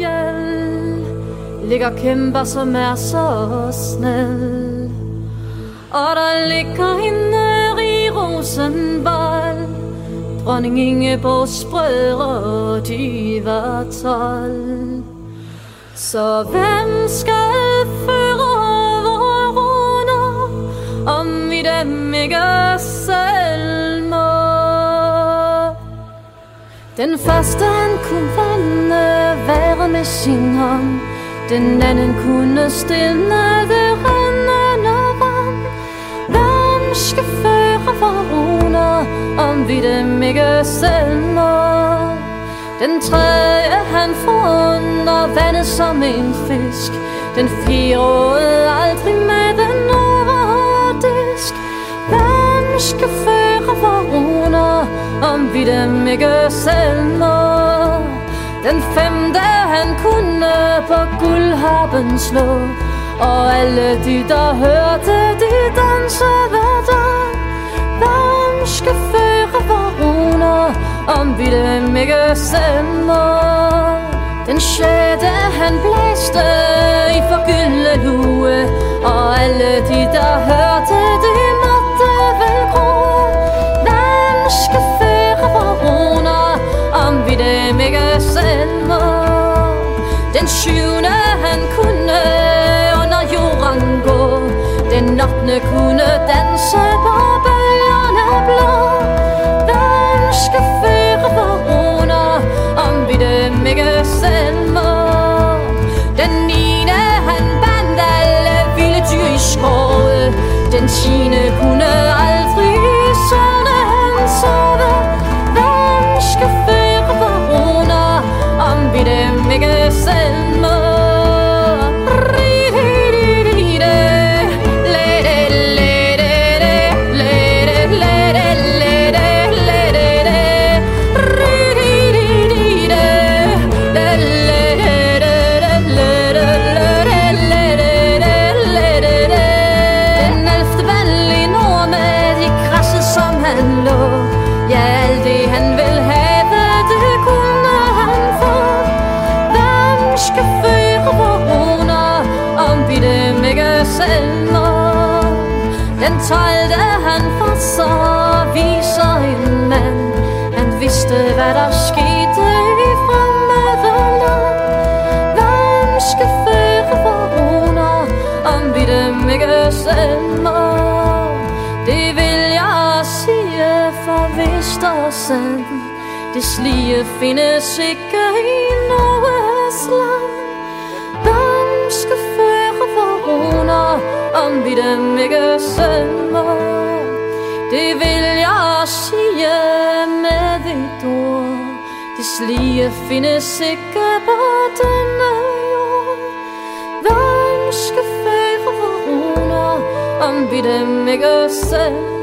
fjeld ligger kæmper, som så snæl. Og der ligger hende i Rosenvold, dronning Ingeborgs brødre, de var 12. Så hvem skal føre vore runer, om vi dem ikke selv må? Den første han kunne vande være med sin hånd, den anden kunne stille det rendende vand. Hvem skal føre vore runer, om vi dem ikke selv må? Den tredje han forundrer vandet som en fisk, den fjerde aldrig med den overdisk. Hvem skal føre vore runer, om vi dem ikke selv må? Den femte han kunne på guldharpen slå, og alle de der hørte, de danse hver dag. Hvem skal føre vore runer, om vi dem ikke selv må? Den sjette han blæste i forgyldne lue, og alle de der hørte, de måtte vel gro. Hvem skal føre vore runer, om vi dem ikke selv må? Den syvende han kunne under jorden gå, den ottende kunne danse på bølgerne blå. Hvem skal føre vore runer, om vi dem ikke selv må? Den niende han bandt alle vilde dyr i skove, den tiende kunne aldrig i søvne han sove. Hvem skal føre vore runer, om vi dem ikke selv må? Den 12. han for så viser en mand, han vidste hvad der skete i fremmede land. Hvem skal føre vore runer, om vi dem ikke selv må? Det vil jeg sige for vist og sandt, det slige findes ikke i Norges land. Hvem skal føre vore runer, om vi dem ikke selv må? Det vil jeg sige med et ord, det slige findes ikke på denne jord. Hvem skal føre vore runer, om vi dem ikke selv